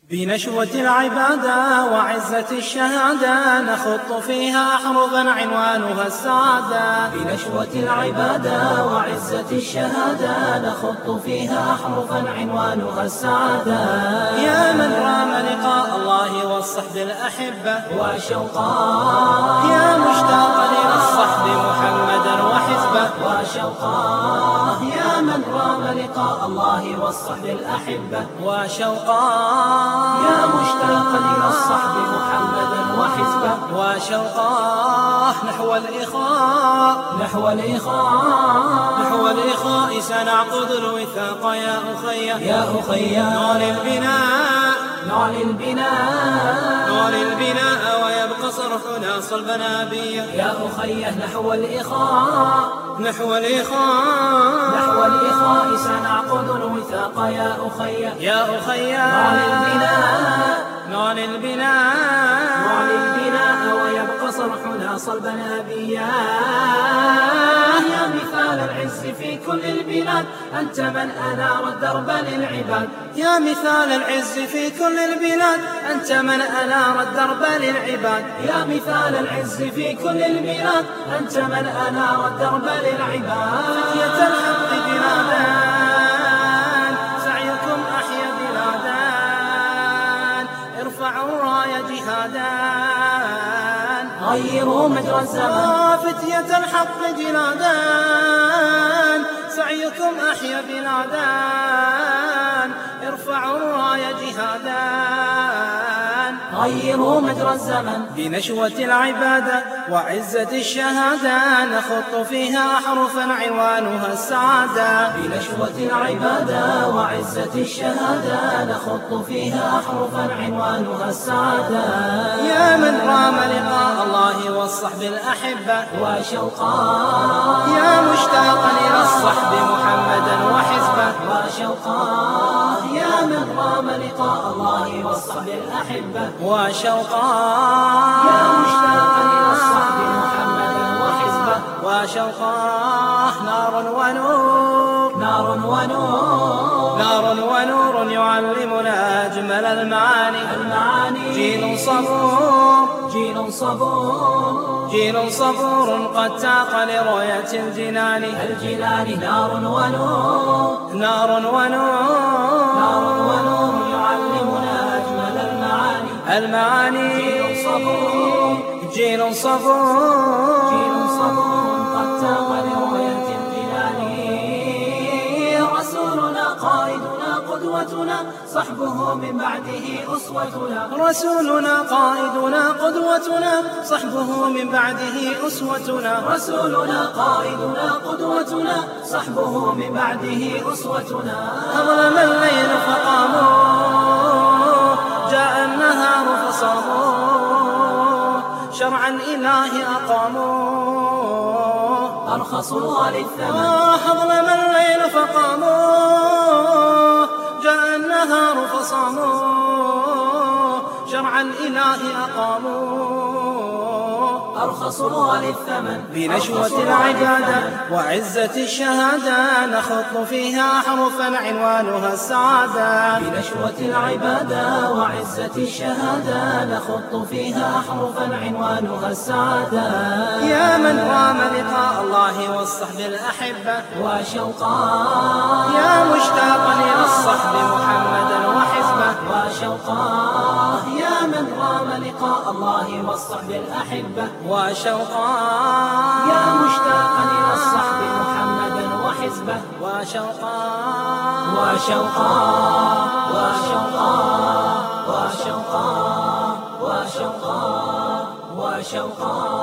بنشوة العبادة وعزة الشهادة نخط فيها أحرفا عنوانها السعادة. بنشوة العبادة وعزة الشهادة نخط فيها أحرفا عنوانها السعادة. يا من رام لقاء الله والصحب الأحبة وشوقا، يا مشتاقا إلى الصحب محمدا وحزبه وشوقا، يا من رام لقاء الله والصحب الأحبة وشوقا، يا مشتاقا إلى الصحب محمدا وحزبه وشوقا نحو الإخاء نحو الإخاء نحو الإخاء سنعقد الوثاق يا أخي يا أخي نعلي البناء نعلي البناء نعلي البناء ويبقى صرحنا صلبا أبيا يا أخي نحو الإخاء نحو الإخاء نحو الإخاء سنعقد الوثاق يا أخي يا أخي نعلي البناء نعلي البناء نعلي البناء ويبقى صرحنا صلبا أبيا يا مثال العز في كل البلاد أنت من أنار الدرب للعباد يا مثال العز في كل البلاد أنت من أنار الدرب للعباد يا مثال العز في كل البلاد أنت من أنار الدرب للعباد فتية الحق بلادان سعيكم أحيا بلادان ارفعوا الراية جهادان غيروا مجرى الزمان فتية الحق جلادان سعيكم أحيا بلادان ارفعوا الراية جهادان غيروا مجرى الزمن. بنشوة العبادة وعزة الشهادة نخط فيها أحرفا عنوانها السعادة. بنشوة العبادة وعزة الشهادة نخط فيها أحرفا عنوانها السعادة. يا من رام لقاء الله والصحب الأحبة وشوقا، يا مشتاقا إلى الصحب محمدا وحزبه وشوقا، يا من رام لقاء الله والصحب الأحبة وشوقا، يا مشتاقا إلى الصحب محمدا وحزبه وشوقا نار ونور نار ونور نار ونور يعلمنا أجمل المعاني جيل صبور جيل صبور جيل صبور قد تاق لرؤية الجنان نار ونور نار ونور نار ونور يعلمنا أجمل المعاني جيل صبور جيل صبور جيل صبور قد تاق لرؤية الجنان رسولنا قائدنا قدوتنا صحبه من بعده أسوتنا رسولنا قائدنا قدوتنا صحبه من بعده أسوتنا رسولنا قائدنا قدوتنا صحبه من بعده أسوتنا أظلم الليل فقاموا جاء النهار فصاموا شرعا إلهي أقاموا أرخصوا للثمن أظلم الليل فقاموا جاء النهار فصاموا شرعا إلهي أقاموا أرخصوا للثمن. بنشوة العبادة وعزة الشهادة نخط فيها أحرفا عنوانها السعادة. بنشوة العبادة وعزة الشهادة نخط فيها أحرفا عنوانها السعادة. يا من رام لقاء الله والصحب الأحبة وشوقا، يا مشتاقا إلى الصحب محمدا وحزبه وشوقا، يا من رام لقاء الله والصحب الأحبة وشوقا، يا مشتاقا إلى الصحب محمدا وحزبه وشوقا وشوقا وشوقا وشوقا وشوقا وشوقا